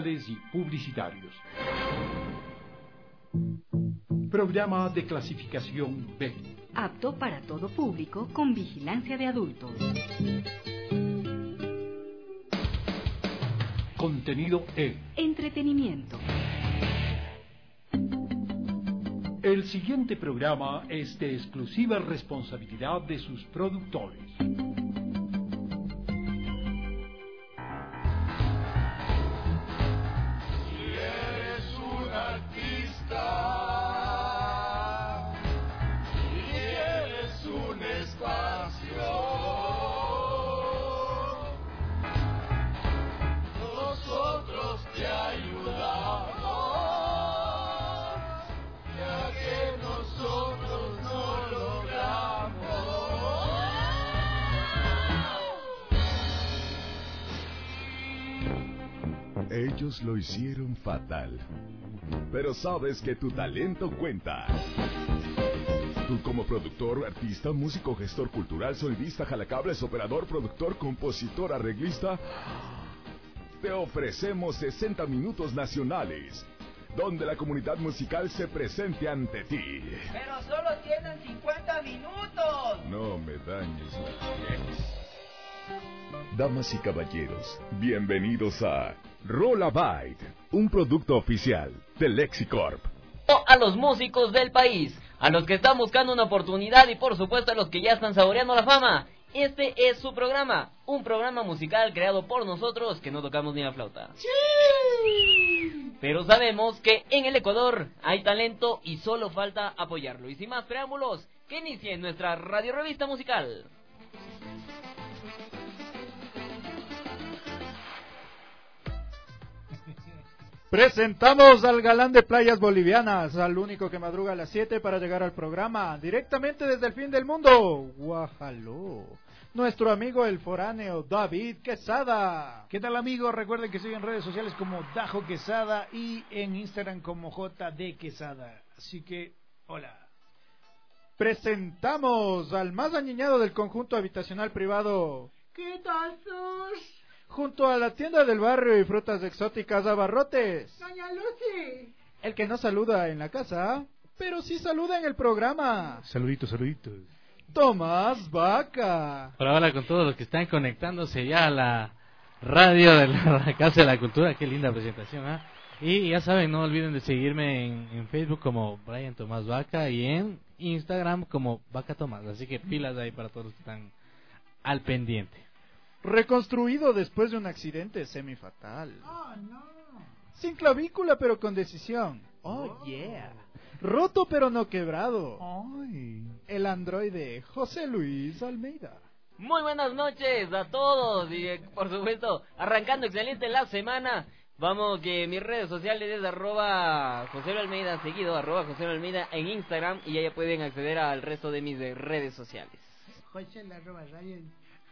comerciales y publicitarios. Programa de clasificación B. Apto para todo público con vigilancia de adultos. Contenido E. Entretenimiento. El siguiente programa es de exclusiva responsabilidad de sus productores. Ellos lo hicieron fatal, pero sabes que tu talento cuenta. Tú como productor, artista, músico, gestor cultural, sonidista, jalacables, operador, productor, compositor, arreglista, te ofrecemos 60 minutos nacionales, donde la comunidad musical se presente ante ti. ¡Pero solo tienen 50 minutos! No me dañes la piel. Damas y caballeros, bienvenidos a Rollabyte, un producto oficial de Lexicorp. A los músicos del país, a los que están buscando una oportunidad y por supuesto a los que ya están saboreando la fama. Este es su programa, un programa musical creado por nosotros que no tocamos ni la flauta. ¡Sí! Pero sabemos que en el Ecuador hay talento y solo falta apoyarlo. Y sin más preámbulos, que inicie nuestra radio revista musical. Presentamos al galán de playas bolivianas, al único que madruga a las 7 para llegar al programa, directamente desde el fin del mundo, Guajaló, nuestro amigo el foráneo David Quesada. ¿Qué tal, amigos? Recuerden que siguen en redes sociales como Dajo Quesada y en Instagram como JD Quesada. Así que, hola. Presentamos al más añeñado del conjunto habitacional privado. ¿Qué tal, sos? Junto a la tienda del barrio y frutas exóticas Abarrotes. Doña Lucy. El que no saluda en la casa, pero sí saluda en el programa. Saluditos. Tomás Vaca. Hola con todos los que están conectándose ya a la radio de la Casa de la Cultura. Qué linda presentación, ¿eh? Y ya saben, no olviden de seguirme en Facebook como Brian Tomás Vaca y en Instagram como Vaca Tomás. Así que pilas ahí para todos los que están al pendiente. Reconstruido después de un accidente semifatal. Oh, no. Sin clavícula pero con decisión. Oh, yeah. Roto pero no quebrado. Ay. El androide José Luis Almeida. Muy buenas noches a todos y por supuesto, arrancando excelente la semana. Vamos, que mis redes sociales es @José Almeida, seguido @José Almeida en Instagram, y ya pueden acceder al resto de mis redes sociales. José Ryan.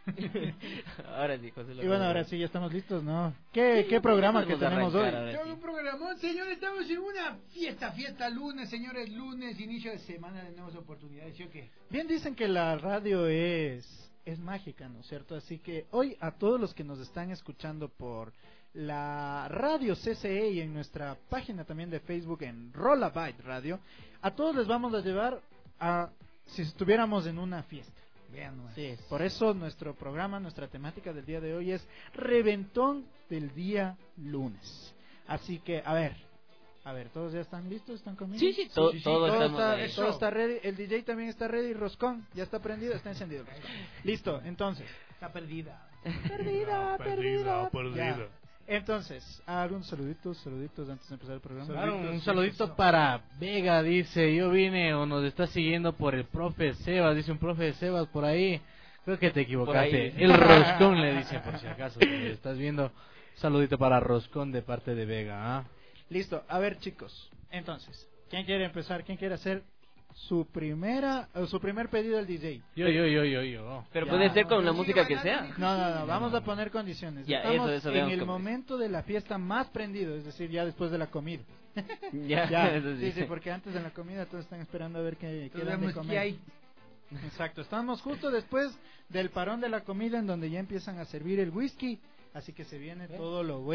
Ahora sí, José. Y bueno, ahora sí, ya estamos listos, ¿no? ¿Qué programa que tenemos hoy? Un programón, señores, estamos en una fiesta lunes, señores, lunes, inicio de semana de nuevas oportunidades, ¿sí o qué? Bien dicen que la radio es mágica, ¿no es cierto? Así que hoy a todos los que nos están escuchando por la radio CCE y en nuestra página también de Facebook en Rollabyte Radio, a todos les vamos a llevar a si estuviéramos en una fiesta. Sí, por eso nuestro programa, nuestra temática del día de hoy es Reventón del día lunes. Así que, a ver, ¿todos ya están listos? ¿Están conmigo? Sí, todo está ready. El DJ también está ready. Roscón, ya está prendido, está encendido el Roscón. Listo, entonces. Está perdida. Perdida. Ya. Entonces, algunos saluditos antes de empezar el programa. Claro, un saludito para Vega, dice, yo vine o nos está siguiendo por el profe Sebas, dice un profe Sebas por ahí, creo que te equivocaste, el Roscón le dice por si acaso, si estás viendo, un saludito para Roscón de parte de Vega. Listo, a ver chicos, entonces, ¿quién quiere empezar? ¿Quién quiere hacer su primer pedido al DJ? Yo. Pero puede ser con la música que sea. No, vamos a poner condiciones. Ya, estamos eso en el momento de la fiesta más prendido, es decir, ya después de la comida. Ya, eso sí. Sí, porque antes de la comida todos están esperando a ver qué dan de comer. ¿Qué hay? Exacto, estamos justo después del parón de la comida en donde ya empiezan a servir el whisky, así que se viene todo lo bueno.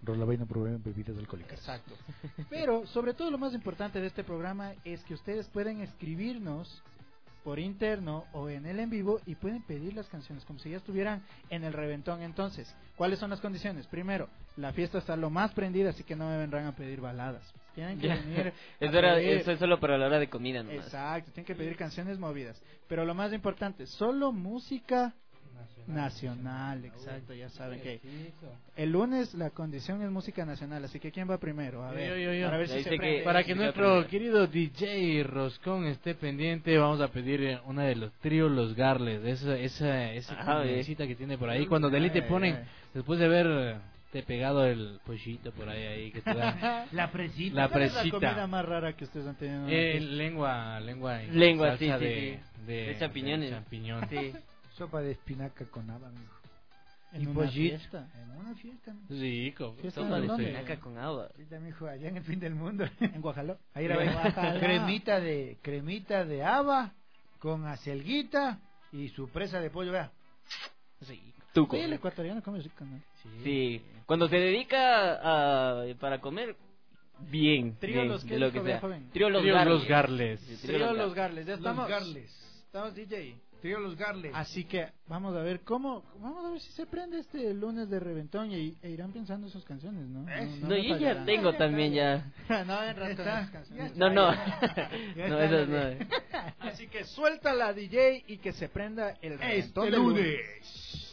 Rolavaina, programa de bebidas alcohólicas. Exacto. Pero, sobre todo, lo más importante de este programa es que ustedes pueden escribirnos por interno o en el en vivo y pueden pedir las canciones como si ya estuvieran en el reventón. Entonces, ¿cuáles son las condiciones? Primero, la fiesta está lo más prendida, así que no me vendrán a pedir baladas. Tienen que venir Eso es solo para la hora de comida nomás. Exacto, tienen que pedir canciones movidas. Pero lo más importante, solo música nacional, exacto, ya saben que el lunes la condición es música nacional, así que ¿quién va primero? A ver, Yo. Para ver si se prende. Para que nuestro querido DJ Roscón esté pendiente, vamos a pedir una de los tríos Los Garles, esa cita que tiene por ahí, cuando de te ponen, después de haber te pegado el pollito por ahí que te da la presita. la ¿Cuál es la presita. comida más rara que ustedes han tenido? Lengua Sí, salsa sí. De champiñones. de champiñón. Sí. Sopa de espinaca con haba, amigo. En Y una pollito. fiesta. En una fiesta. amigo. Rico. ¿Fiesta Sopa en de dónde? espinaca con agua. Ahorita, mijo, allá en el fin del mundo. En Guajaló. Ahí la ven. cremita de haba con acelguita y su presa de pollo, vea. Tuco. Sí, el ecuatoriano come rico, ¿no? Sí. Cuando se dedica para comer, bien. Trío bien, Los de que lo dijo, que sea. joven. Trío Los Trío Garles. Los Garles. Sí, Trío Los Garles, ya Los estamos. Garles. Estamos, DJ. Trío Los Garles. Así que vamos a ver vamos a ver si se prende este lunes de reventón e irán pensando sus canciones, ¿no? No, me yo ya fallarán. tengo también ya. No, en rato está. esas canciones. No, no. Ya No, está, esas dale. no. Así que suelta la DJ y que se prenda el reventón Este del lunes.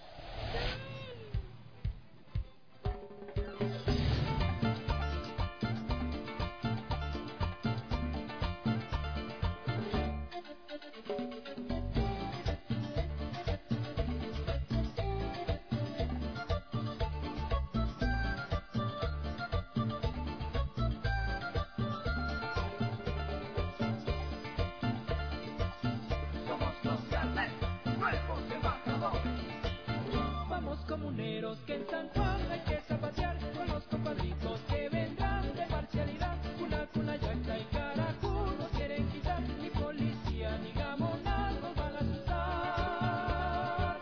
Vamos comuneros que en San Juan hay que zapatear con los compadritos que vendrán de parcialidad. Cuna, yaca y carajú nos quieren quitar, ni policía ni gamonas nos van a asustar.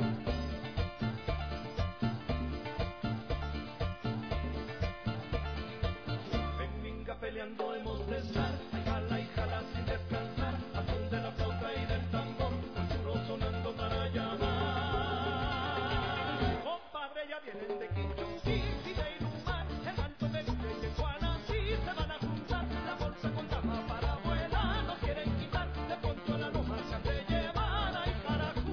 En Minga peleando hemos de estar, ay jala sin descansar, a son de la flauta y del tambor, un churro sonando para llamar. Compadre, ya vienen de Quinchunquí y de Inumar, en Alto Melilla y en Guanací se van a juntar, la bolsa con dama para abuela nos quieren quitar, de Poncho a la Loma se han de llevar, ay carajú.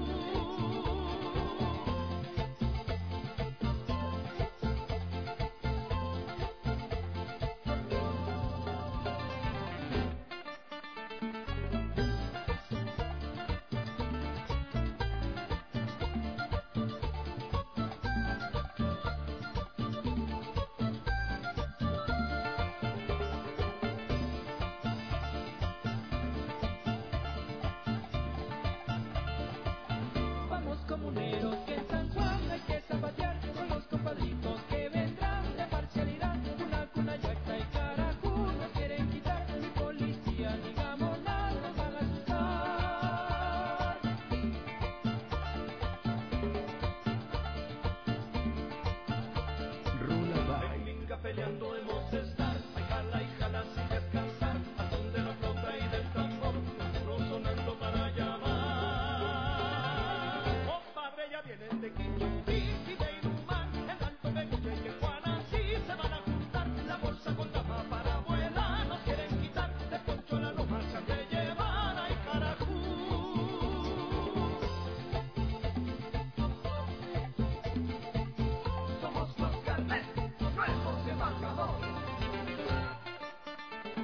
Vamos comuneros que en San Juan hay que zapatear con los compadritos que vendrán de parcialidad. Cuna, yaca y carajú nos quieren quitar, ni policía ni gamonas nos van a asustar. En Minga peleando hemos de estar, ay jala sin descansar, a son de la flauta y del tambor, un churro sonando para llamar. Compadre, ya vienen de Quinchunquí y de Inumar, en Alto Melilla y en Guanací se van a juntar, la bolsa con dama para abuela nos quieren quitar, de Poncho a la Loma se han de llevar, ay carajú. Somos los Garles, nuevos embajadores.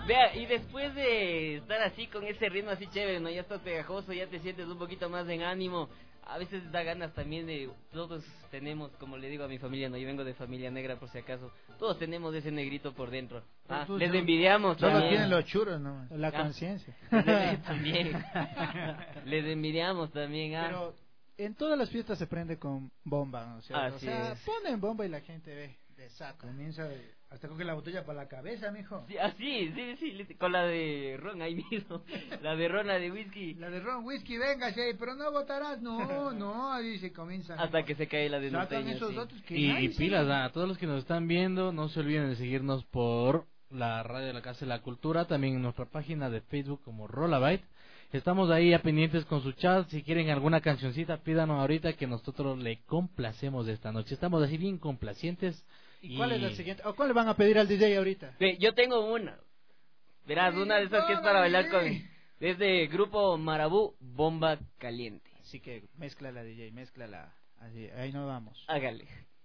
Vea, y después de estar así con ese ritmo así chévere, ¿no? Ya estás pegajoso, ya te sientes un poquito más en ánimo. A veces da ganas también de... Todos tenemos, como le digo a mi familia, no, yo vengo de familia negra por si acaso. Todos tenemos ese negrito por dentro. Les envidiamos Solo también. tienen los churros, ¿no? La conciencia. También. Les envidiamos también. Pero en todas las fiestas se prende con bomba, ¿no? Así o sea, es. ponen bomba y la gente ve, desata. Comienza hasta coge la botella para la cabeza, mijo. Sí, sí, con la de ron ahí mismo. La de ron, la de whisky. La de ron, whisky, véngase, pero no votarás. No, ahí se comienza. Hasta que se cae la de Sacan norteña, esos sí. datos que Y pilas a todos los que nos están viendo, no se olviden de seguirnos por la radio de la Casa de la Cultura, también en nuestra página de Facebook como Rollabyte. Estamos ahí a pendientes con su chat. Si quieren alguna cancioncita, pídanos ahorita que nosotros le complacemos esta noche. Estamos así bien complacientes. ¿Y cuál es la siguiente? ¿O cuál le van a pedir al DJ ahorita? Yo tengo una. Verás, una de esas que es para bailar con... Desde grupo Marabú, Bomba Caliente. Así que mézclala, DJ, mézclala. Así, ahí nos vamos. Hágale.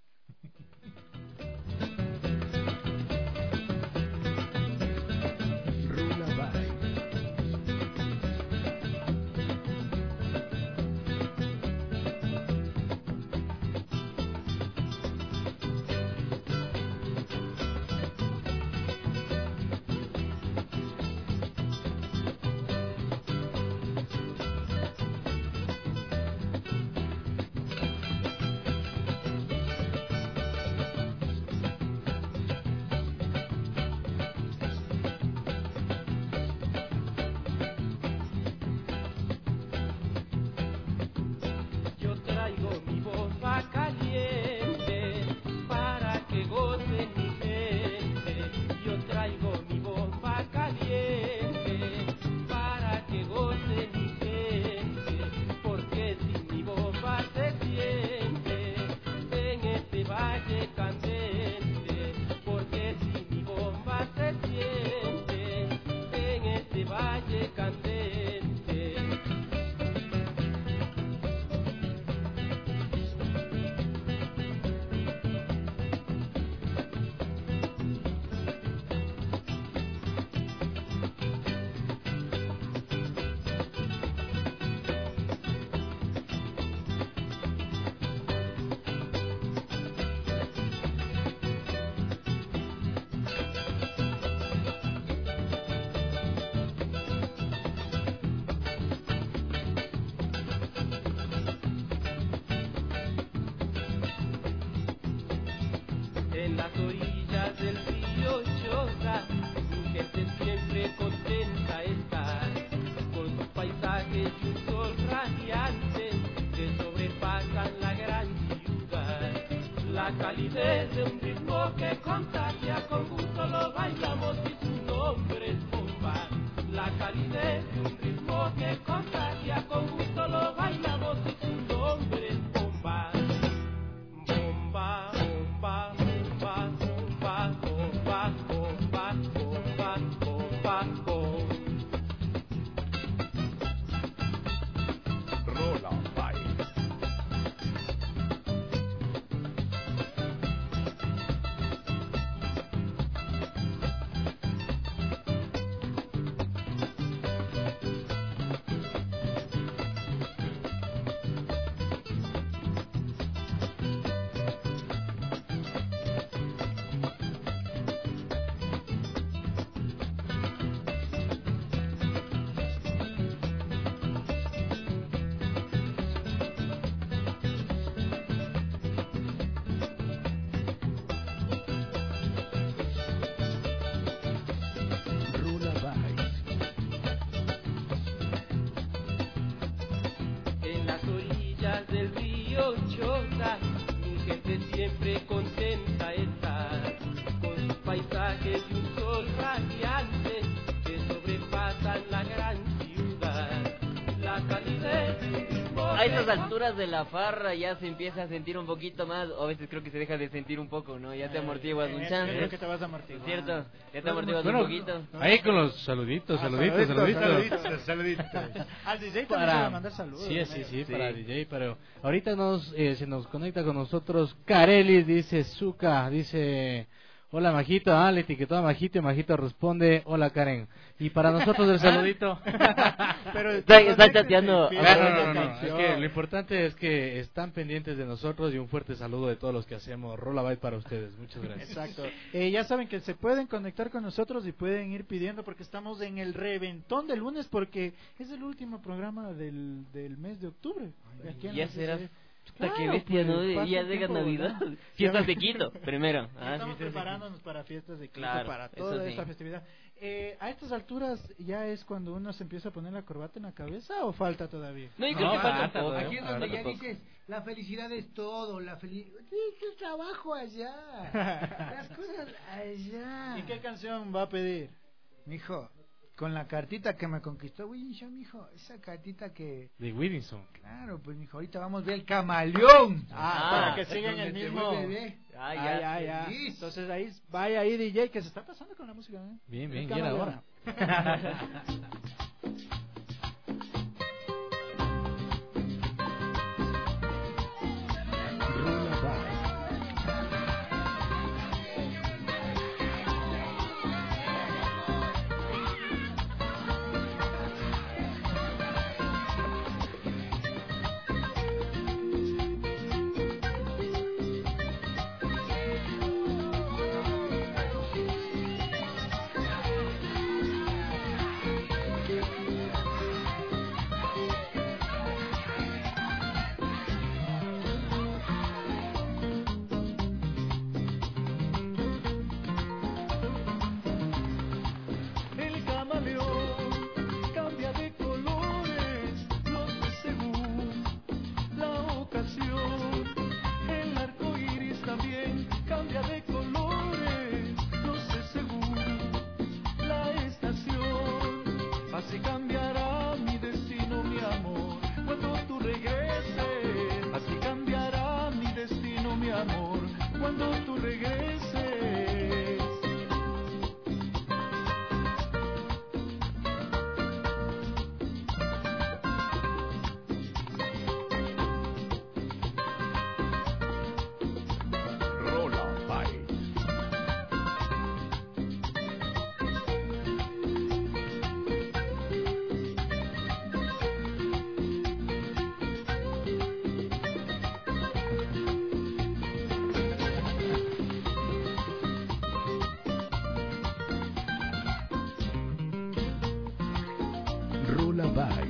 En las orillas del río Chota, mi gente siempre contenta está, con sus paisajes y un sol radiante que sobrepasan la gran ciudad. La calidez de un ritmo que contagia, con gusto lo bailamos y su nombre es bomba. La calidez de un ritmo que contagia, con gusto lo bailamos y su nombre es bomba. Bomba, bomba, bomba, bomba, bomba, bomba, bomba, bomba, bomba. Rollabyte. En las orillas del río Chota, mi gente siempre contenta está, con sus paisajes y un sol radiante que sobrepasan la gran ciudad. La calidez de un ritmo A estas alturas de la farra ya se empieza a sentir un poquito más, o a veces creo que se deja de sentir un poco, ¿no? Ya te amortiguas un chance. Creo que te vas a amortiguar. ¿Cierto? Ya te amortiguas Bueno, un poquito. ahí con los saluditos. Al DJ también se va a mandar saludos. Sí, para DJ, pero ahorita se nos conecta con nosotros Carelis, dice Zuka, dice... Hola Majito, le etiquetó a Majito y Majito responde, hola Karen. Y para nosotros el saludito. Pero Está chateando. No, es que lo importante es que están pendientes de nosotros y un fuerte saludo de todos los que hacemos Rollabye para ustedes. Muchas gracias. Exacto. Ya saben que se pueden conectar con nosotros y pueden ir pidiendo porque estamos en el reventón de lunes porque es el último programa del mes de octubre. Aquí en Ya la será. CCE. Puta, qué Claro, bestia, pues, ¿no? pasa Ya el llega tiempo Navidad. volando. Fiestas de Quito, primero. Estamos preparándonos para fiestas de Quito, Claro, para eso toda sí. esta festividad. A estas alturas ya es cuando uno se empieza a poner la corbata en la cabeza o falta todavía. No, yo creo que falta un poco. Aquí es donde ya Falta un poco. dices, la felicidad es todo, sí, el trabajo allá, las cosas allá. ¿Y qué canción va a pedir? Mijo, con la cartita que me conquistó Winson, mijo, esa cartita que... De Willinson. Claro, pues mijo, ahorita vamos a ver el camaleón. Para que sigan el donde te mismo. vuelve bebé. Ya. Feliz. Entonces ahí, vaya ahí DJ, que se está pasando con la música, ¿eh? Bien, El y era camaleón. hora. Rollabye. El camaleón cambia de colores, no sé según la ocasión. El arco iris también cambia de colores, no sé según la estación. Así cambiará mi destino, mi amor, cuando tú regreses. Así cambiará mi destino, mi amor, cuando tú regreses. Rollabye. Rollabye.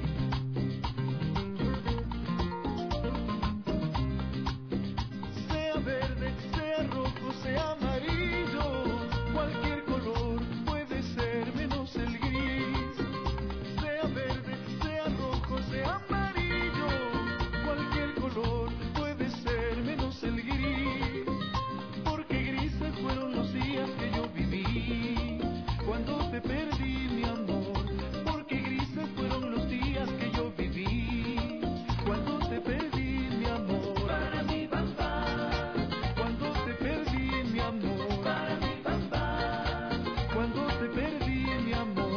Sea verde, sea rojo, sea amarillo, cualquier color puede ser menos el gris. Sea verde, sea rojo, sea amarillo, cualquier color puede ser menos el gris. Porque grises fueron los días que yo viví cuando te perdí, mi amor. Porque grises fueron los días que yo viví cuando te perdí, mi amor. Para mi papá, cuando te perdí, mi amor. Para mi papá, cuando te perdí, mi amor.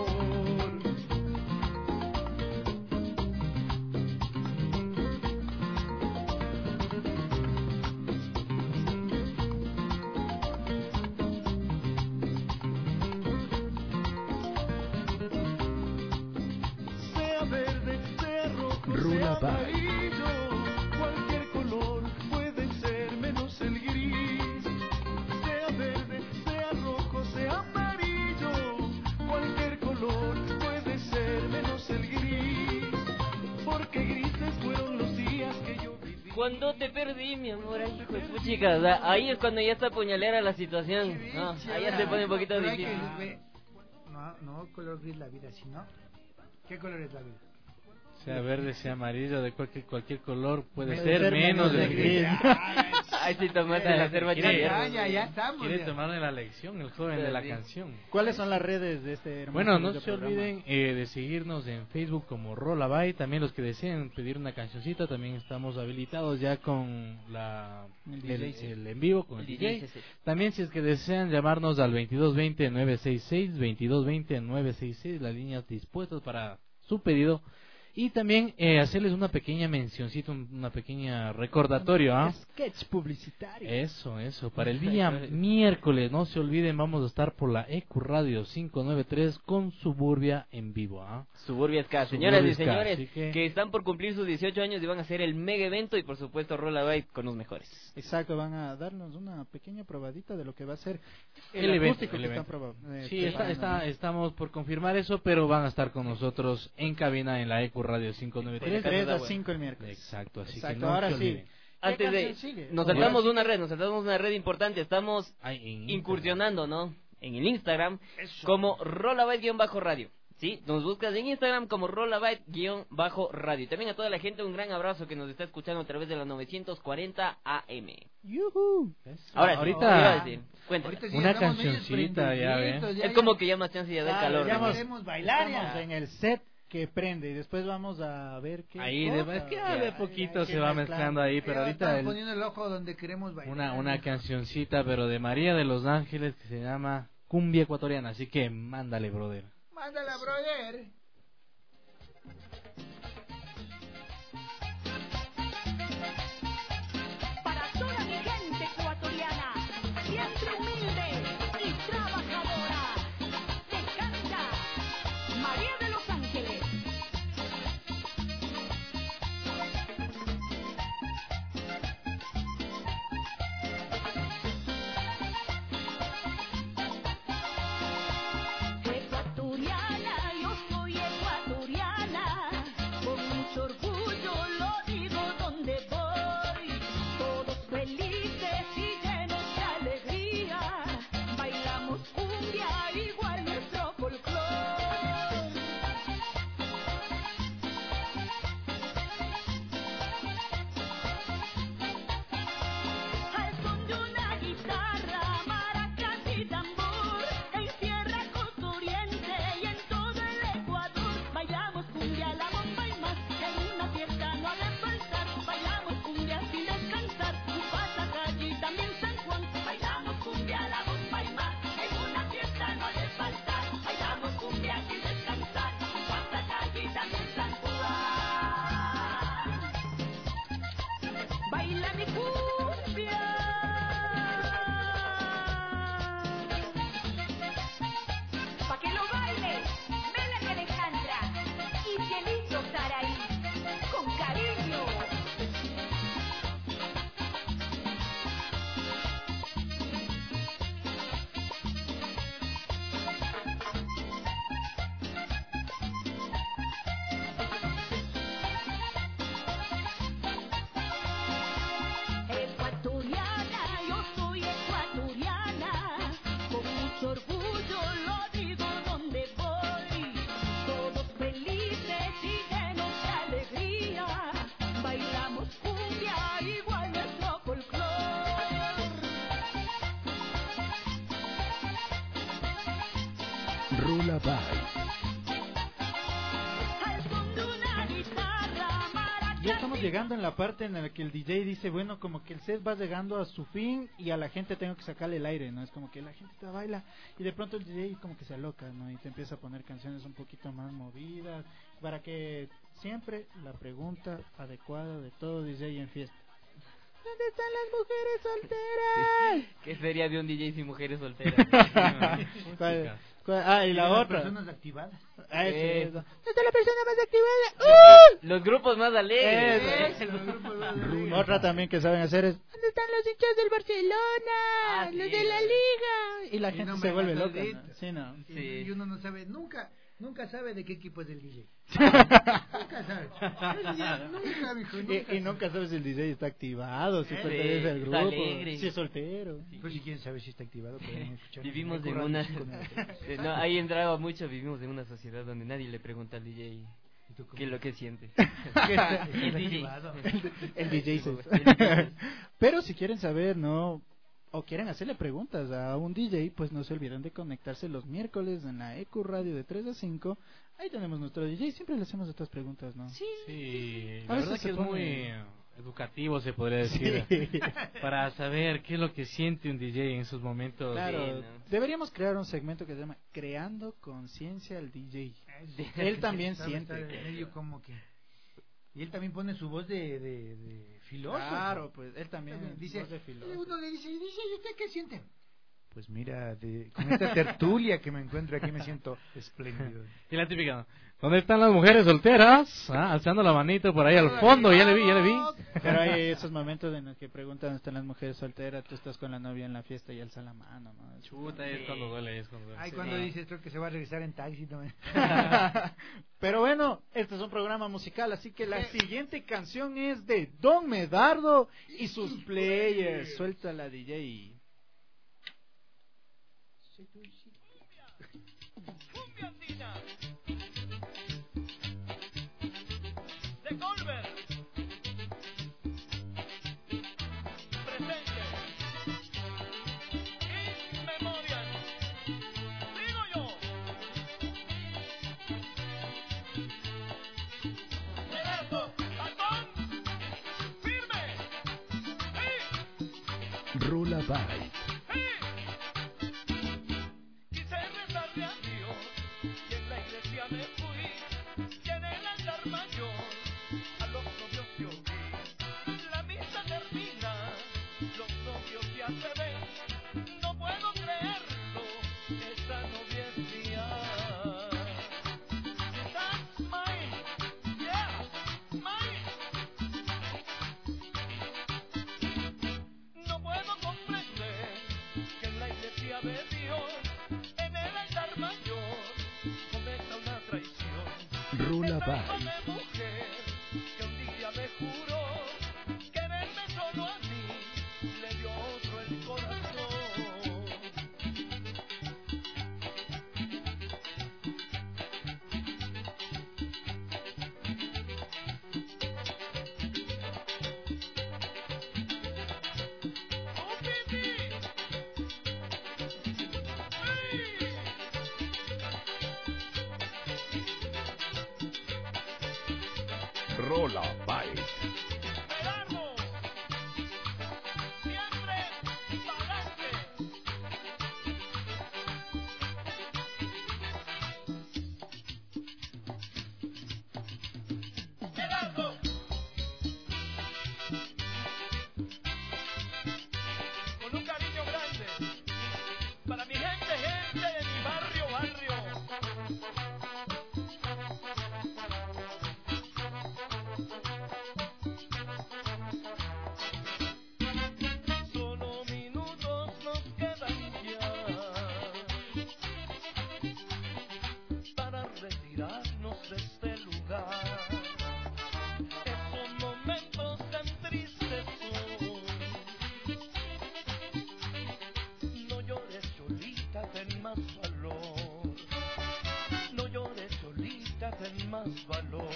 Sea verde, sea rojo, sea Rollabye. amarillo, cualquier color puede ser menos el gris. Sea verde, sea rojo, sea amarillo, cualquier color puede ser menos el gris. Porque grises fueron los días que yo viví. Cuando te perdí, mi amor, ay, hijo de puchica, o sea, ahí es cuando ya está puñalera la situación. No, ahí ya se pone un poquito Pero hay difícil. que ver- No, color gris la vida, sino... ¿Qué color es la vida? Sea verde, sea amarillo, de cualquier color puede Puede ser ser menos menos de de gris. Ay, sí, tomate la selva Ya estamos. Quiere ya. tomarle la lección el joven de la canción. ¿Cuáles son las redes de este hermoso Bueno, no bonito se programa? olviden de seguirnos en Facebook como Rollabye. También los que deseen pedir una cancioncita, también estamos habilitados ya con el en vivo, con el DJ. También si es que desean llamarnos al 2220-966, 2220-966, las líneas dispuestas para su pedido. Y también hacerles una pequeña mencioncita, una pequeña recordatorio, ¿ah? Sketch publicitario. Eso, para el día miércoles, no se olviden, vamos a estar por la EQ Radio 593 con Suburbia en vivo, ¿ah? Suburbia Ska, señoras y Ska, señores, que están por cumplir sus 18 años y van a hacer el mega evento y por supuesto Rola Byte con los mejores. Exacto, van a darnos una pequeña probadita de lo que va a ser el evento. Sí, estamos por confirmar eso, pero van a estar con nosotros en cabina en la EQ Radio 593. De 3 a 5 el miércoles. Exacto, así Exacto, que no ahora se olviden. sí. Antes de... Nos saltamos una red importante. Estamos incursionando, ¿no? En el Instagram como Rollabyte-radio. ¿Sí? Nos buscas en Instagram como Rollabyte-radio. Y también a toda la gente un gran abrazo que nos está escuchando a través de la 940 AM. ¡Yuhu! Ahora sí, ahorita cuéntame. Una cancioncita, ya ven. Es como que ya más chance ya da calor. Ya queremos bailar ya. Estamos en el set que prende y después vamos a ver qué ahí cosa. es que de poquito se va mezclando ahí, pero ahorita poniendo el ojo donde queremos bailar. una cancioncita, pero de María de los Ángeles, que se llama Cumbia Ecuatoriana, así que mándale, brother. Mándala, brother. Para toda mi gente ecuatoriana, siempre humilde y trabajadora, te canta María de los Ángeles. Ecuatoriana, yo soy ecuatoriana, con mucho orgullo lo digo donde voy, todos felices y llenos de alegría, bailamos cumbia igual nuestro folclor. Al son de una guitarra, maracas y tambor, en Sierra Costa Oriente y en todo el Ecuador, bailamos cumbia, la bomba y más, en una fiesta no ha de faltar, bailamos cumbia sin descansar, Upata, Cali, también San Juan, bailamos cumbia, la bomba y más, en una fiesta no ha de faltar, bailamos cumbia sin descansar, Upata, Cali, también San Juan. Baila mi cumbia, pa' que lo baile, Mela Alejandra y Cielito Saraí, con cariño. Ecuatoriana, yo soy ecuatoriana, con mucho orgullo lo digo donde voy, todos felices y llenos de alegría, bailamos cumbia igual nuestro folclor. Rola Byte. Al son de una guitarra, maracas. Ya estamos llegando en la parte en la que el DJ dice, bueno, como que el set va llegando a su fin y a la gente tengo que sacarle el aire, ¿no? Es como que la gente te baila y de pronto el DJ como que se aloca, ¿no? Y te empieza a poner canciones un poquito más movidas para que siempre la pregunta adecuada de todo DJ en fiesta. ¿Dónde están las mujeres solteras? ¿Qué sería de un DJ sin mujeres solteras? Y la otra. Personas activadas. Eso. ¿Dónde está la persona más activada? Los grupos más alegres. Otra también que saben hacer es ¿dónde están los hinchas del Barcelona? Los de la Liga. Y la gente se vuelve loca, ¿no? Sí, no. Sí. Y uno no sabe, nunca sabe de qué equipo es el DJ. Nunca sabe. Nunca, mijo, nunca Y nunca sabes si el DJ está activado, si pertenece al está grupo, alegre. si es soltero. Pues si quieren saber si está activado, pueden escuchar. Vivimos en una... no, ahí entraba mucho, vivimos en una sociedad donde nadie le pregunta al DJ qué es lo que siente. El DJ. El DJ. Pero si quieren saber, ¿no? O quieren hacerle preguntas a un DJ, pues no se olviden de conectarse los miércoles en la EQ Radio de 3 a 5. Ahí tenemos nuestro DJ, siempre le hacemos estas preguntas, ¿no? Sí, A la veces verdad se que pone- educativo, se podría decir, para saber qué es lo que siente un DJ en esos momentos. Claro, deberíamos crear un segmento que se llama Creando Conciencia al DJ. Él también siente. Medio como que... Y él también pone su voz de filósofo. Claro, pues él también dice, voz de filósofo. Uno le dice, ¿y usted qué siente? Pues mira, con esta tertulia que me encuentro aquí me siento espléndido. Y la típica, ¿no? ¿Dónde están las mujeres solteras? Alzando la manito por ahí al fondo, ya le vi. Pero hay esos momentos en los que preguntan dónde están las mujeres solteras, tú estás con la novia en la fiesta y alza la mano, ¿no? Chuta, es cuando duele, Ay, cuando dices, creo que se va a regresar en taxi también. Pero bueno, este es un programa musical, así que la siguiente canción es de Don Medardo y sus players. Suelta la DJ. Cumbia andina de Colbert presente In Memoriam, digo yo. Medardo, batón, firme. Rola Bye. Me fui, y en el altar mayor a los novios yo vi. La misa termina, los novios ya se ven. No puedo creerlo, esa novia es mía. That's mine, yeah, mine. No puedo comprender que en la iglesia de Dios, en el altar mayor, una traición. Rola Bye. De mujer que un día me juró quererme solo a mí, le dio otro el corazón. Rola Bye. Medardo, siempre pa'lante. Medardo, con un cariño grande para mi gente de mi barrio. Solo minutos nos quedan ya para retirarnos de este lugar. Esos momentos tan tristes son. No llores, Cholita, ten más valor. No llores, Cholita, ten más valor.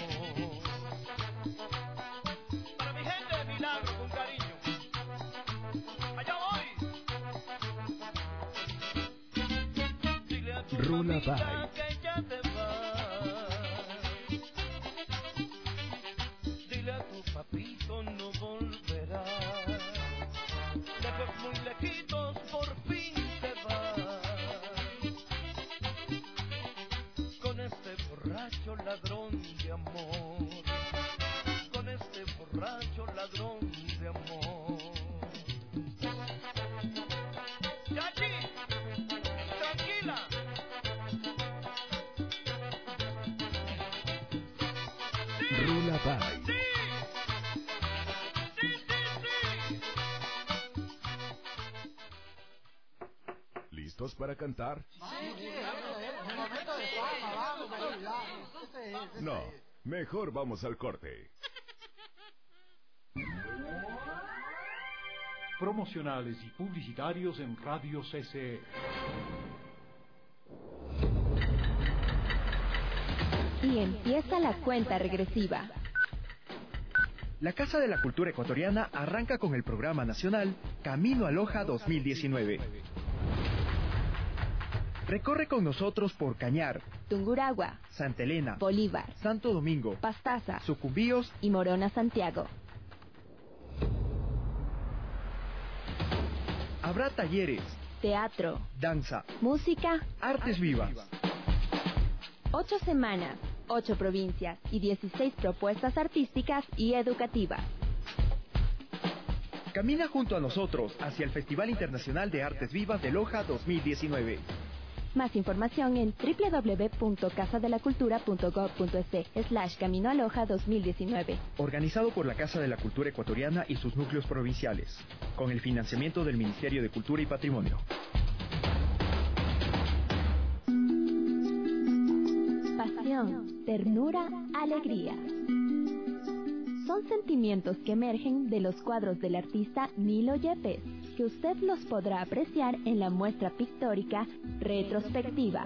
Para mi gente de Milagro, con cariño. Allá voy. Dile a tu Rola mamita Bye. que ya te vas. Dile a tu papito no volverás. Lejos, muy lejitos, por fin te vas. Con este borracho ladrón de amor. Con este borracho ladrón de amor. Yachi, tranquila. Rola Bye. Sí. ¿Listos para cantar? No, mejor vamos al corte. Promocionales y publicitarios en Radio CC. Y empieza la cuenta regresiva. La Casa de la Cultura Ecuatoriana arranca con el programa nacional Camino a Loja 2019. Recorre con nosotros por Cañar, Tungurahua, Santa Elena, Bolívar, Santo Domingo, Pastaza, Sucumbíos y Morona, Santiago. Habrá talleres, teatro, danza, música, artes vivas. 8 semanas, 8 provincias y 16 propuestas artísticas y educativas. Camina junto a nosotros hacia el Festival Internacional de Artes Vivas de Loja 2019. Más información en www.casadelacultura.gov.es/Camino a Loja 2019. Organizado por la Casa de la Cultura Ecuatoriana y sus núcleos provinciales, con el financiamiento del Ministerio de Cultura y Patrimonio. Pasión, ternura, alegría. Son sentimientos que emergen de los cuadros del artista Nilo Yepes, que usted los podrá apreciar en la muestra pictórica Retrospectiva.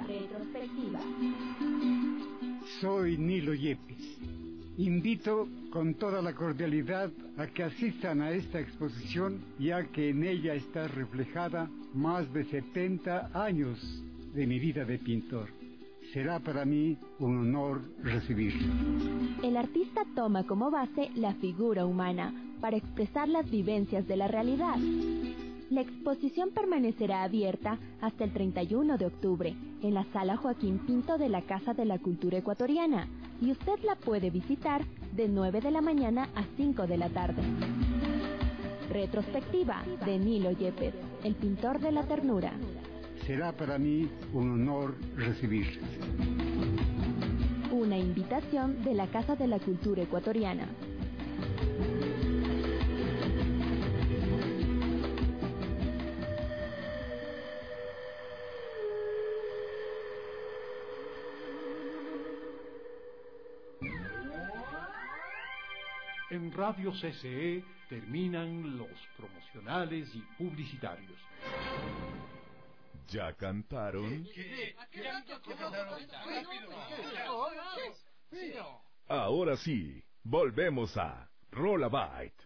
Soy Nilo Yepes. Invito con toda la cordialidad a que asistan a esta exposición, ya que en ella está reflejada más de 70 años de mi vida de pintor. Será para mí un honor recibirlo. El artista toma como base la figura humana para expresar las vivencias de la realidad. La exposición permanecerá abierta hasta el 31 de octubre en la Sala Joaquín Pinto de la Casa de la Cultura Ecuatoriana y usted la puede visitar de 9 de la mañana a 5 de la tarde. Retrospectiva de Nilo Yepes, el pintor de la ternura. Será para mí un honor recibirles. Una invitación de la Casa de la Cultura Ecuatoriana. En Radio CCE terminan los promocionales y publicitarios. ¿Ya cantaron? Ahora sí, volvemos a Rollabyte.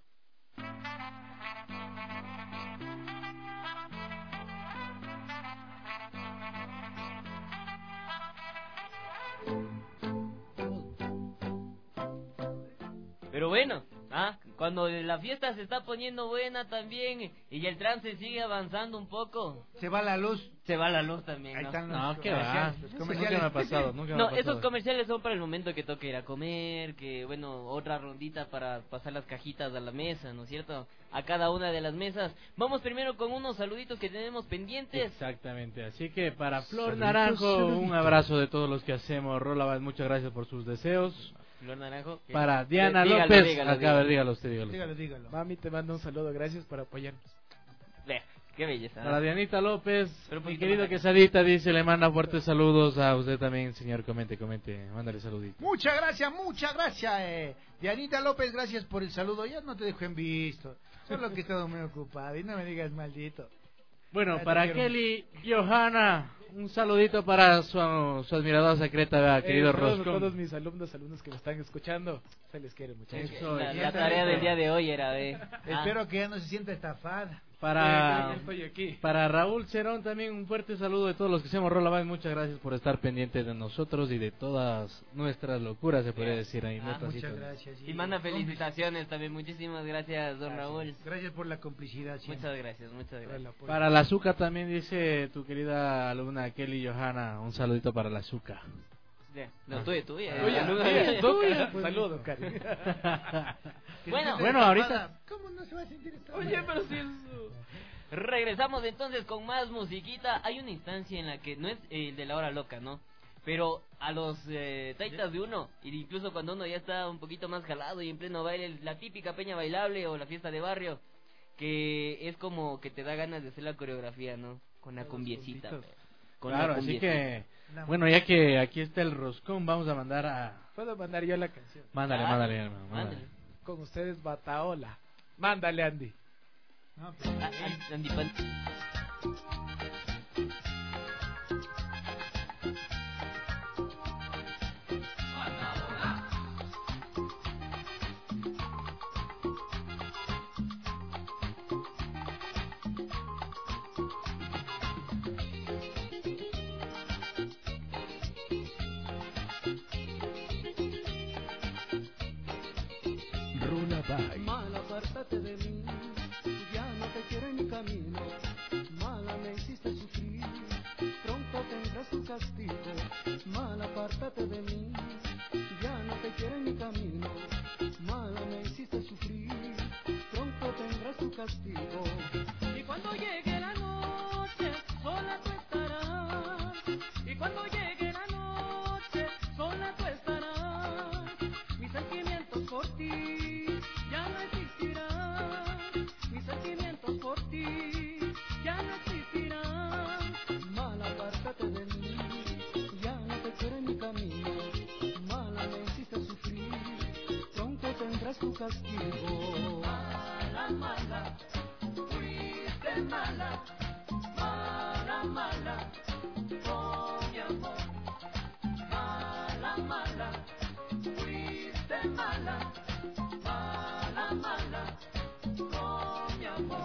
Pero bueno, cuando la fiesta se está poniendo buena también y el trance sigue avanzando un poco. Se va la luz. Se va la luz también, Ahí ¿no? están No, ¿qué va? Nunca me ha pasado, nunca me ha No, pasado. esos comerciales son para el momento que toque ir a comer, que bueno, otra rondita para pasar las cajitas a la mesa, ¿no es cierto? A cada una de las mesas. Vamos primero con unos saluditos que tenemos pendientes. Exactamente, así que para Flor Saluditos, Naranjo, un saluditos. abrazo de todos los que hacemos Rollabyte, muchas gracias por sus deseos. Flor Naranjo. ¿qué? Para Diana Dígalo, López, dígalo, acá, a ver, dígalo usted, dígalo. Dígalo. Mami, te mando un saludo, gracias por apoyarnos. Vea, qué belleza. Para Dianita López, Pero un mi poquito querido más acá. Quesadita dice, le manda fuertes saludos a usted también, señor, comente, mándale saluditos. Muchas gracias, Dianita López, gracias por el saludo. Ya no te dejo en visto, solo que he estado muy ocupado y no me digas maldito. Bueno, Ya para te quiero. Kelly Johanna, un saludito para su admiradora secreta, ¿verdad, querido saludos a Roscón? todos mis alumnos que me están escuchando. Se les quiere, muchachos. Eso, La tarea del día de hoy era de... Espero que ya no se sienta estafada. Para, estoy aquí. para Raúl Cerón también un fuerte saludo de todos los que hacemos Rollabyte. Muchas gracias por estar pendientes de nosotros y de todas nuestras locuras, se podría decir ahí. nuestras Muchas situaciones. gracias. Y manda felicitaciones también. Muchísimas gracias, don Raúl. Gracias por la complicidad. siempre. Muchas gracias, muchas gracias. Para la Azúcar también dice tu querida alumna Kelly Johanna, un saludito para la Azúcar. No, tuya. Tuya, Tuya. Saludos, Cari. Bueno, ahorita... ¿Cómo no se va a sentir esta? Oye, pero si es... Regresamos entonces con más musiquita. Hay una instancia en la que no es el de la hora loca, ¿no? Pero a los taitas de uno, e incluso cuando uno ya está un poquito más jalado y en pleno baile, la típica peña bailable o la fiesta de barrio, que es como que te da ganas de hacer la coreografía, ¿no? Con la cumbiecita. Con Claro, la así cumbiecita. que... Bueno, ya que aquí está el roscón, vamos a mandar a... ¿Puedo mandar yo la canción? Mándale, Ah, mándale, hermano, mándale. Con ustedes, Bataola. Mándale, Andy. No, pues, Andy Pan- Rollabyte. Mal, apártate de mí, ya no te quiero en mi camino. apártate de mí, ya no te quiero en mi camino, mala me hiciste sufrir, pronto tendrás tu castigo. Y cuando llegue la noche, sola tú estarás, y cuando llegue la noche, sola tú estarás, mis sentimientos por ti ya no existirán, mis sentimientos por ti ya no existirán, mala apártate de mí, ya no te quiero en mi camino, mala me hiciste sufrir, pronto tendrás tu castigo. Mala, mala, fuiste mala, mala, mala, oh mi amor, mala, mala, fuiste mala, mala, mala, oh mi amor.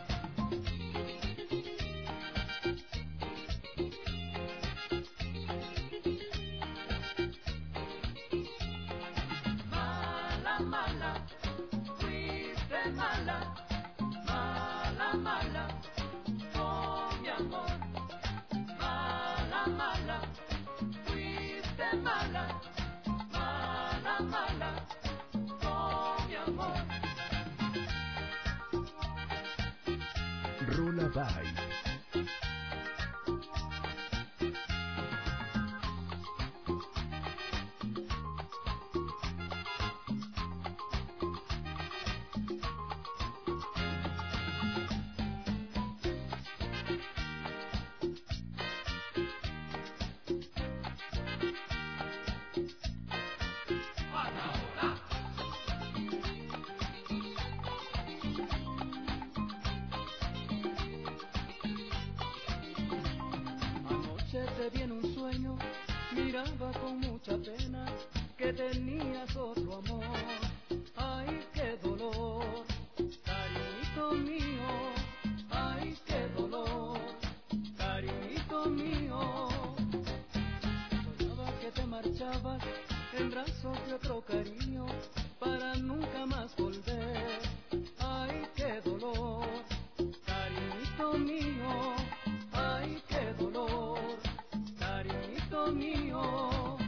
Mala, mala, fuiste mala, mala, mala, oh mi amor, mala, mala, fuiste mala, mala, mala, oh mi amor. Rola Bye. Anoche te vi en un sueño, miraba con mucha pena que tenías otro amor. Ay, qué dolor, cariñito mío, ay, qué dolor, cariñito mío. Soñaba que te marchabas en brazos de otro cariño para nunca más volver. Ay, qué dolor, cariñito mío, ay, qué dolor, cariñito mío.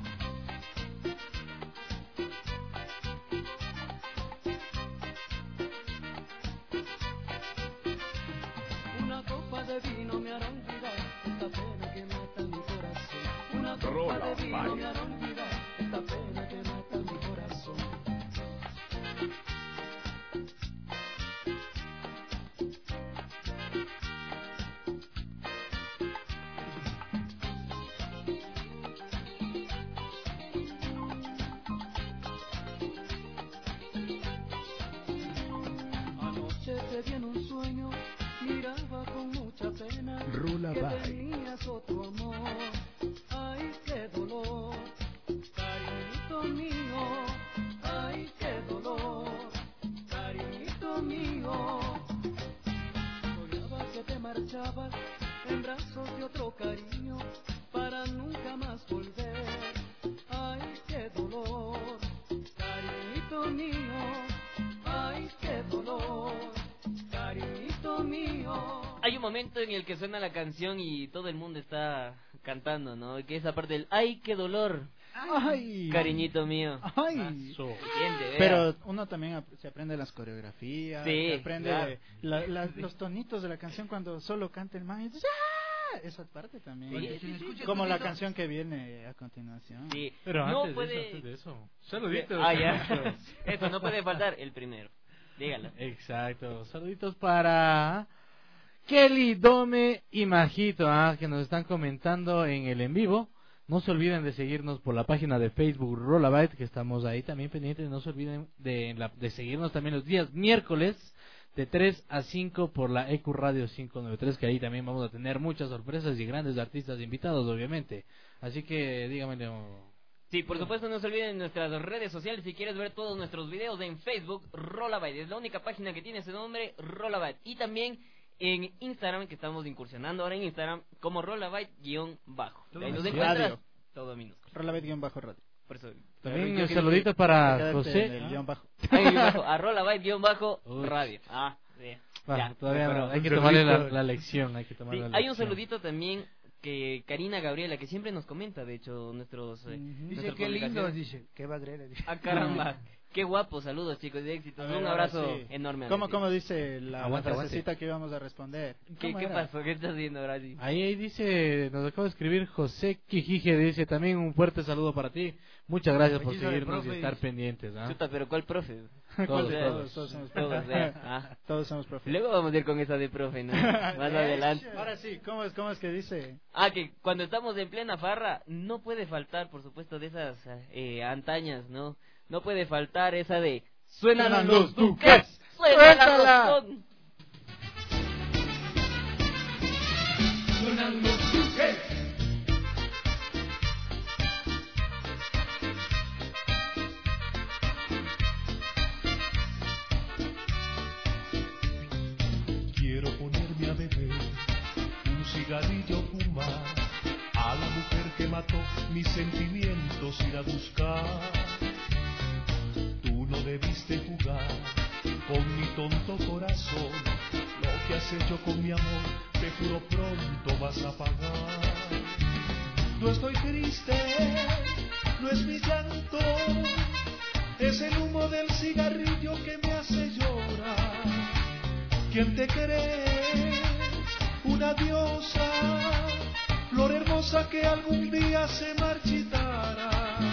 Una copa de vino me hará olvidar esta pena que mata mi corazón. Una copa de vino me hará olvidar esta pena que mata mi corazón. Anoche te vi en un sueño, miraba con mucha pena Rola que Bye. tenías otro amor. Ay, qué dolor, cariñito mío, ay, qué dolor, cariñito mío. Soñaba que te marchabas en brazos de otro cariño para nunca más volver. Ay, qué dolor, cariñito mío, ay, qué dolor, cariñito mío. Hay un momento en el que suena la canción y todo el mundo está cantando, ¿no? Que esa parte del ¡ay, qué dolor! Ay. Cariñito mío. Ay. Entiende, vea. Pero uno también se aprende las coreografías, Sí, se aprende claro. los tonitos de la canción cuando solo canta el man. Y dices, ¡ah! Esa parte también. Sí. Como la canción que viene a continuación. Sí. Pero no antes puede... de eso, saluditos. Ah, ya. Eso, no puede faltar el primero. Dígalo. Exacto. Saluditos para Kelly, Dome y Majito, que nos están comentando en el en vivo. No se olviden de seguirnos por la página de Facebook Rollabyte, que estamos ahí también pendientes. No se olviden de seguirnos también los días miércoles de 3 a 5 por la EQ Radio 593, que ahí también vamos a tener muchas sorpresas y grandes artistas invitados, obviamente. Así que dígame, Sí, por supuesto, no se olviden de nuestras redes sociales. Si quieres ver todos nuestros videos en Facebook, Rollabyte. Es la única página que tiene ese nombre, Rollabyte. Y también en Instagram, que estamos incursionando ahora en Instagram, como Rollabyte-bajo. Ahí nos encuentras todo minúsculo. Rollabyte-radio. Por eso. También un saludito para José. El guión bajo. A Rollabyte-radio. Ah, sí. Bueno, Ya, todavía pero no, hay que tomarle la lección. Hay que tomarle sí, la hay un lección. saludito también que Karina Gabriela, que siempre nos comenta, de hecho, nuestros... Dice que lindo, dice, qué badrera. Dice. Ah, caramba. Qué guapo, saludos chicos de éxitos, un abrazo enorme. ¿Cómo dice la frasecita que íbamos a responder? ¿Qué pasó? ¿Qué estás haciendo, Brasi? Ahí dice, nos acaba de escribir José Quijije, dice también un fuerte saludo para ti. Muchas gracias por seguirnos y estar pendientes. Chuta, pero ¿cuál profe? Todos somos profe. Todos somos profe. Luego vamos a ir con esa de profe, ¿no? Más adelante. Ahora sí, ¿cómo es que dice? Que cuando estamos en plena farra, no puede faltar, por supuesto, de esas antañas, ¿no? No puede faltar esa de ¡Suenan los duques! ¡Suenan los duques! ¡Suenan los duques! Quiero ponerme a beber un cigarrillo, fumar, a la mujer que mató mis sentimientos ir a buscar. No debiste jugar con mi tonto corazón. Lo que has hecho con mi amor, te juro pronto vas a pagar. No estoy triste, no es mi llanto, es el humo del cigarrillo que me hace llorar. ¿Quién te crees? Una diosa, flor hermosa que algún día se marchitará.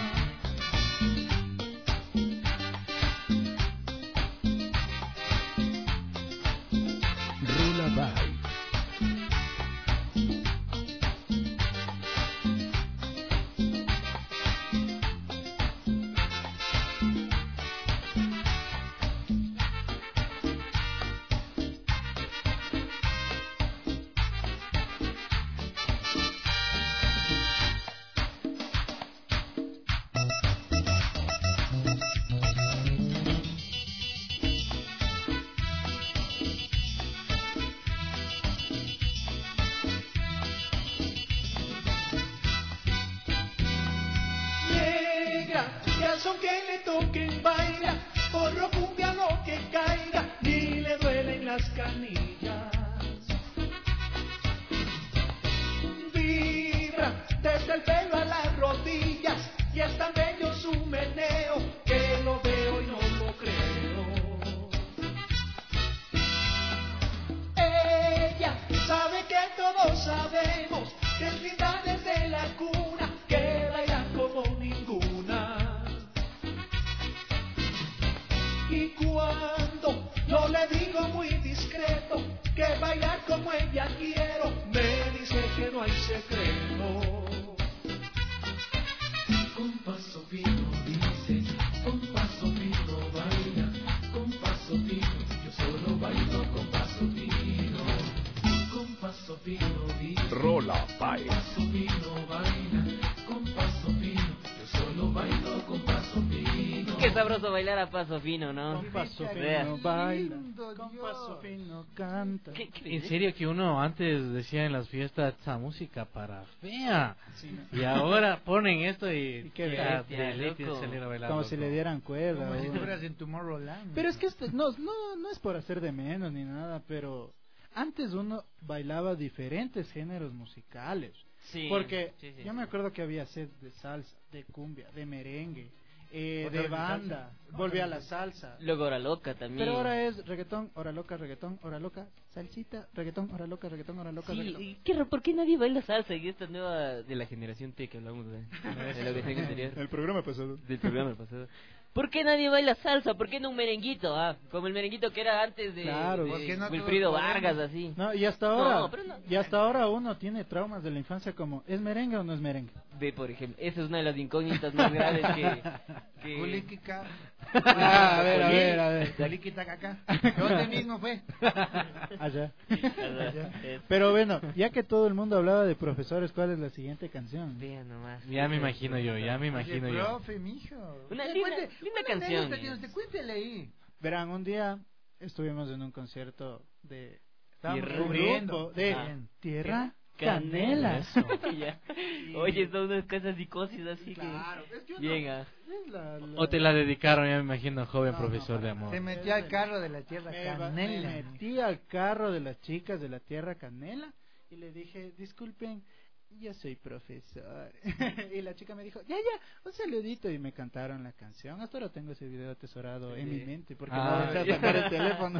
Bailar a paso fino, ¿no? Con paso fino baila, con paso fino canta. En serio que uno antes decía en las fiestas esa música para fea, sí, y ahora ponen esto y qué salir a bailar, como si le dieran cuerda, como si estuvieras en Tomorrowland. Pero es que no es por hacer de menos ni nada, pero antes uno bailaba diferentes géneros musicales, porque yo me acuerdo que había set de salsa, de cumbia, de merengue, de banda, volví a la salsa. Luego hora loca también. Pero ahora es reggaetón, hora loca, salsita, reggaetón, hora loca, reggaetón. ¿Por qué nadie baila salsa? Y esta nueva de la generación T que hablamos de lo que tengo anterior. El programa pasado. Del programa pasado. ¿Por qué nadie baila salsa? ¿Por qué no un merenguito? Como el merenguito que era antes de Wilfrido Vargas, así. No, y hasta ahora uno tiene traumas de la infancia como, ¿es merengue o no es merengue? Por ejemplo, esa es una de las incógnitas más graves que... Culiquica. A ver. Culiquita acá. ¿Dónde mismo fue? Allá. Pero bueno, ya que todo el mundo hablaba de profesores, ¿cuál es la siguiente canción? Vean nomás. Ya me imagino yo. Profe, mijo. Una linda canción. Cuéntele ahí. Verán, un día estuvimos en un concierto de grupo de Tierra Canela. Oye, son unas cosas psicosis así claro, que... es que llega. O te la dedicaron, ya me imagino, joven profesor de amor. Se metió al carro de la Tierra Canela. Me metí al carro de las chicas de la Tierra Canela y le dije, disculpen, yo soy profesor. Y la chica me dijo, ya, un saludito. Y me cantaron la canción. Hasta ahora tengo ese video atesorado en mi mente porque no dejé sacar el teléfono.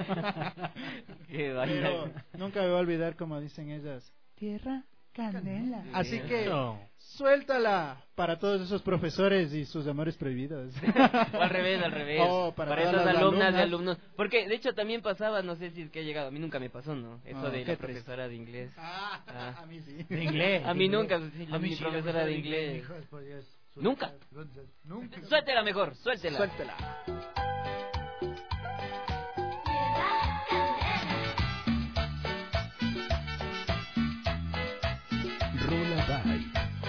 Pero nunca me voy a olvidar como dicen ellas, tierra, canela. Así que suéltala para todos esos profesores y sus amores prohibidos. O al revés. Para esas alumnas y alumnos. Porque de hecho también pasaba, no sé si es que ha llegado, a mí nunca me pasó, ¿no? Eso de la profesora de inglés. A mí sí. ¿De inglés? A mí nunca, mi profesora de inglés. ¿Nunca? Suéltela mejor, suéltela. Rola Bye.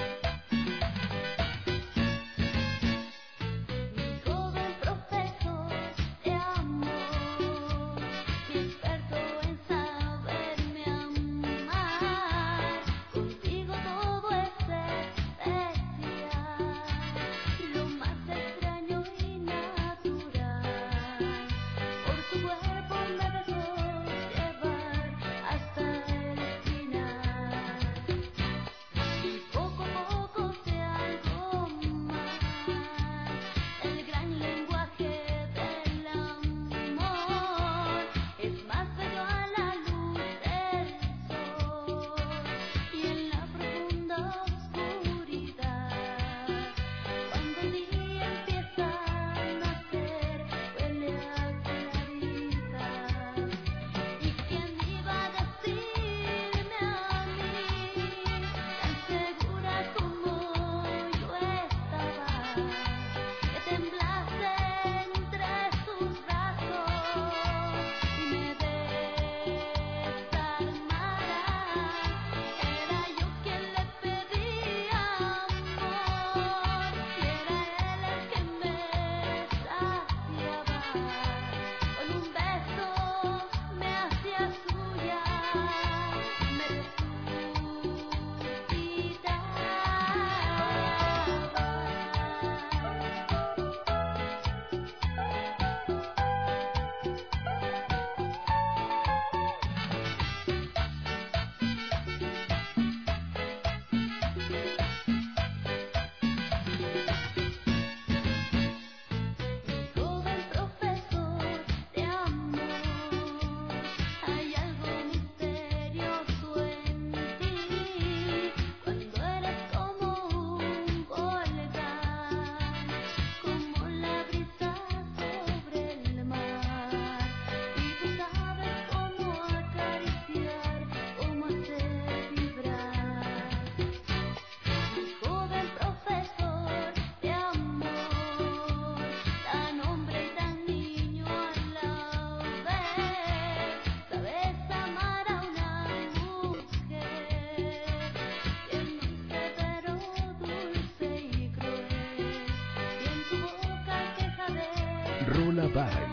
Rola Bye.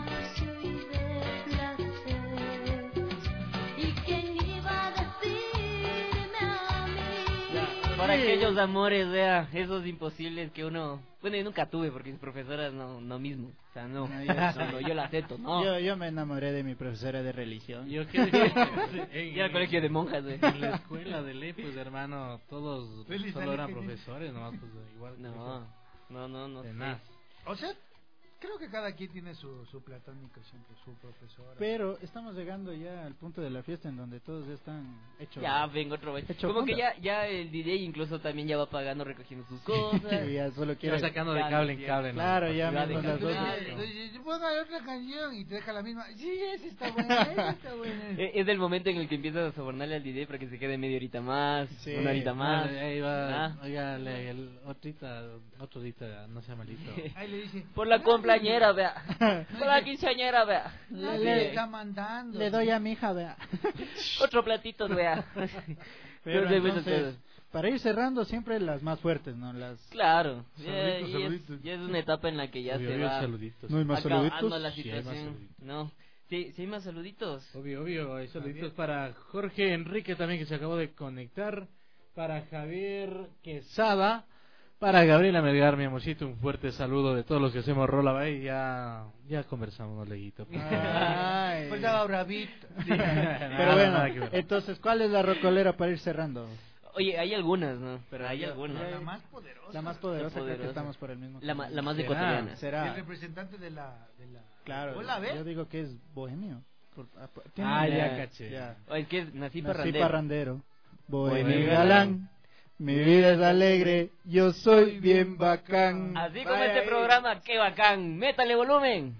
Para aquellos amores, vea, esos imposibles que uno... Bueno, yo nunca tuve porque mis profesoras no mismo. O sea, no, yo la acepto, no. Yo me enamoré de mi profesora de religión. Yo al colegio de monjas, en la escuela de ley, pues hermano, todos solo eran profesores, ¿no? Pues, igual. No. O sea, creo que cada quien tiene su platónico siempre, su profesora. Pero estamos llegando ya al punto de la fiesta en donde todos ya están hechos. Ya, vengo otro vez. Como que ya el DJ incluso también ya va pagando, recogiendo sus cosas. Sí, ya solo quiere sacando de cable en cable. Claro, ya mismo las dos. Ponga otra canción y te deja la misma. Sí, esa está buena, Es el momento en el que empiezas a sobornarle al DJ para que se quede media horita más, una horita más. Ahí va, oiga, otro dita, no sea malito. Ahí le dice, por la cumpleañera, vea. Por la quinceañera, vea. Le está mandando. Le doy a mi hija, vea. Otro platito, vea. Pero entonces, para ir cerrando siempre las más fuertes, ¿no? Claro. Saluditos. Ya es una etapa en la que ya se va ¿No hay más saluditos? La situación. No. Sí, hay más saluditos. Obvio, hay saluditos para Jorge Enrique también, que se acabó de conectar. Para Javier Quesada. Para Gabriela Melgar, mi amorcito, un fuerte saludo de todos los que hacemos Rola Bye. Ya conversamos, Leguito. Pues ya bravito. Sí. Pero bueno, entonces, ¿cuál es la rocolera para ir cerrando? Oye, hay algunas, ¿no? Pero hay algunas. La más poderosa. La más poderosa, creo que estamos por el mismo. La más ecuatoriana. ¿Será? El representante de la... Claro, Hola, ¿ves? yo digo que es bohemio. Ya caché. Ya. Es que nací parrandero. Bohemio y galán. Mi vida es alegre, yo soy bien bacán. Así como este programa, qué bacán. Métale volumen.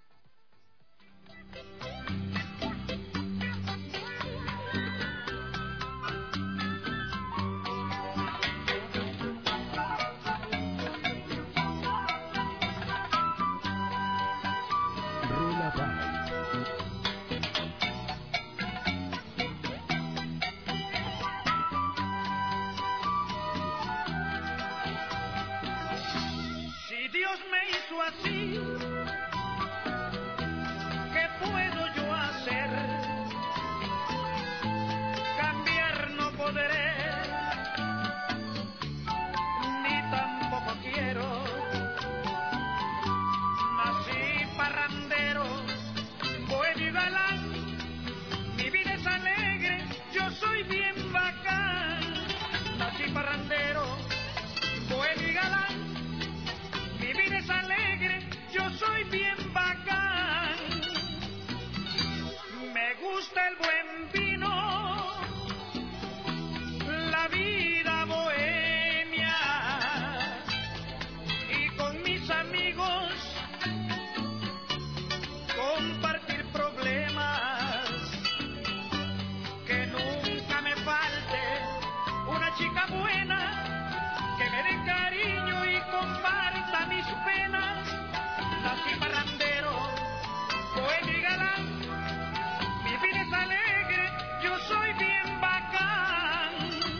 Así, ¿qué puedo yo hacer? Cambiar no podré, ni tampoco quiero. Nací parrandero, bohemio y galán, mi vida es alegre, yo soy bien bacán. Nací parrandero, bohemio y galán, mi vida es alegre, yo soy bien bacán. Me gusta el buen vino, la vida bohemia, y con mis amigos compartir problemas. Que nunca me falte una chica buena, que me dé cariño y comparta mis penas. Nací parrandero, bohemio y galán, mi vida es alegre, yo soy bien bacán.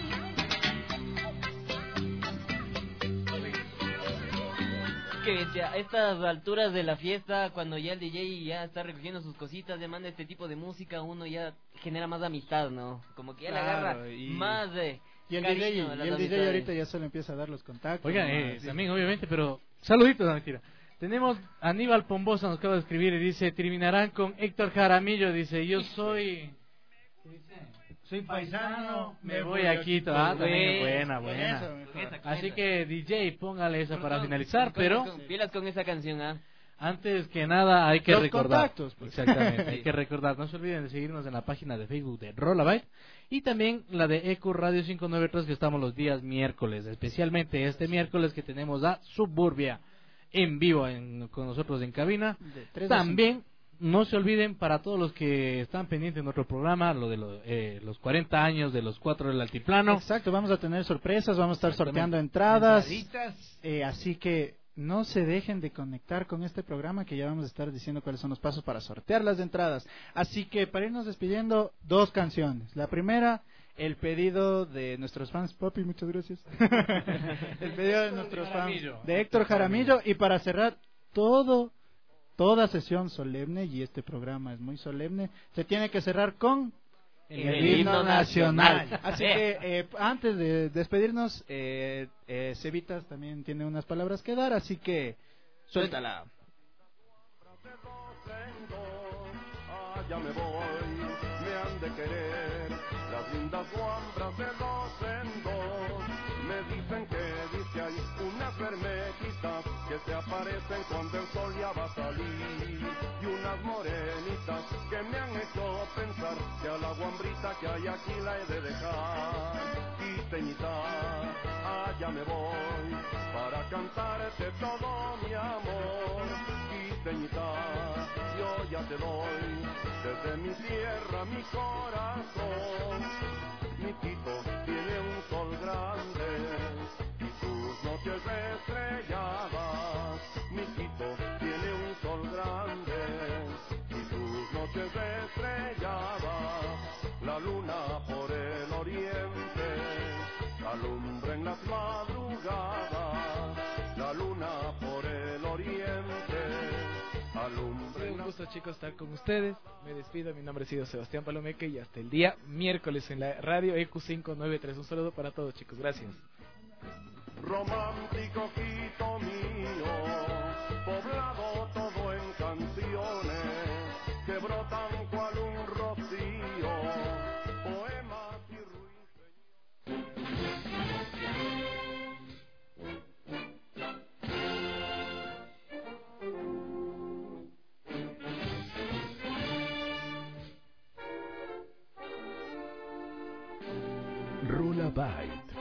Que a estas alturas de la fiesta, cuando ya el DJ ya está recogiendo sus cositas, le manda este tipo de música, uno ya genera más amistad, ¿no? Como que ya le agarra más de... Y el DJ ahorita ya solo empieza a dar los contactos. Oigan, también obviamente, pero saluditos, no mentira. Tenemos Aníbal Pombosa, nos acaba de escribir y dice, terminarán con Héctor Jaramillo, dice, yo soy... Soy paisano, me voy a Quito. También, buena. Así que DJ, póngale esa para finalizar, pero... Pilas con esa canción, ¿ah? Antes que nada hay que los recordar. Contactos, pues. Exactamente, hay que recordar. No se olviden de seguirnos en la página de Facebook de Rollabyte y también la de EQ Radio 593, que estamos los días miércoles, especialmente este miércoles que tenemos a Suburbia en vivo con nosotros en cabina. También no se olviden, para todos los que están pendientes de nuestro programa, lo de los 40 años de los 4 del Altiplano. Exacto, vamos a tener sorpresas, vamos a estar sorteando entradas. Así que no se dejen de conectar con este programa, que ya vamos a estar diciendo cuáles son los pasos para sortear las entradas. Así que para irnos despidiendo, 2 canciones. La primera, el pedido de nuestros fans, papi, muchas gracias. El pedido de nuestros fans, de Héctor Jaramillo. Y para cerrar toda sesión solemne, y este programa es muy solemne, se tiene que cerrar con el himno nacional. Así que antes de despedirnos, Cevitas también tiene unas palabras que dar, así que suéltala. Ya me voy, me han de querer las lindas guambras de 2 en 2. Me dicen que dice hay unas hermetitas que se aparecen cuando el sol ya va a salir, y unas morenitas que me han hecho pensar que a la guambrita que hay aquí la he de dejar. Quiteñita, allá me voy para cantarte todo mi amor. Quiteñita, yo ya te doy desde mi tierra mi corazón. Mi Quito tiene un sol grande y sus noches estrelladas. Mi Quito tiene un sol grande y sus noches estrelladas. La luna por el oriente alumbra en las madrugadas. La luna por el oriente alumbra en las... Un gusto, chicos, estar con ustedes. Me despido, mi nombre ha sido Sebastián Palomeque y hasta el día miércoles en la radio EQ593. Un saludo para todos, chicos, gracias. Romántico Quito mío, poblado todo en canciones que brotan cual un rocío, poemas y ruiseñores. Bite.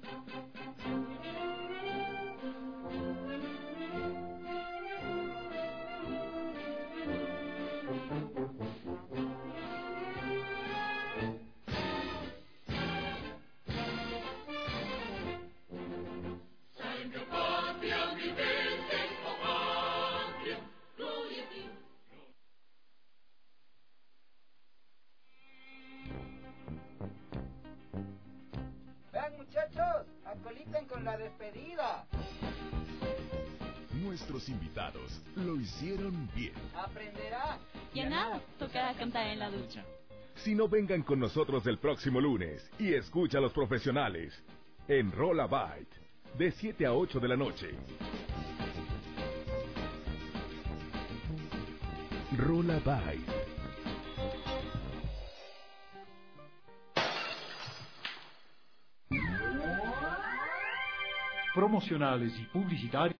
Vean muchachos, acoliten con la despedida. Nuestros invitados lo hicieron bien. Aprenderá. Y a nada, tocará cantar en la ducha. Si no, vengan con nosotros el próximo lunes y escucha a los profesionales en Rola Bite de 7 a 8 de la noche. Rola Bite. Promocionales y publicitarios.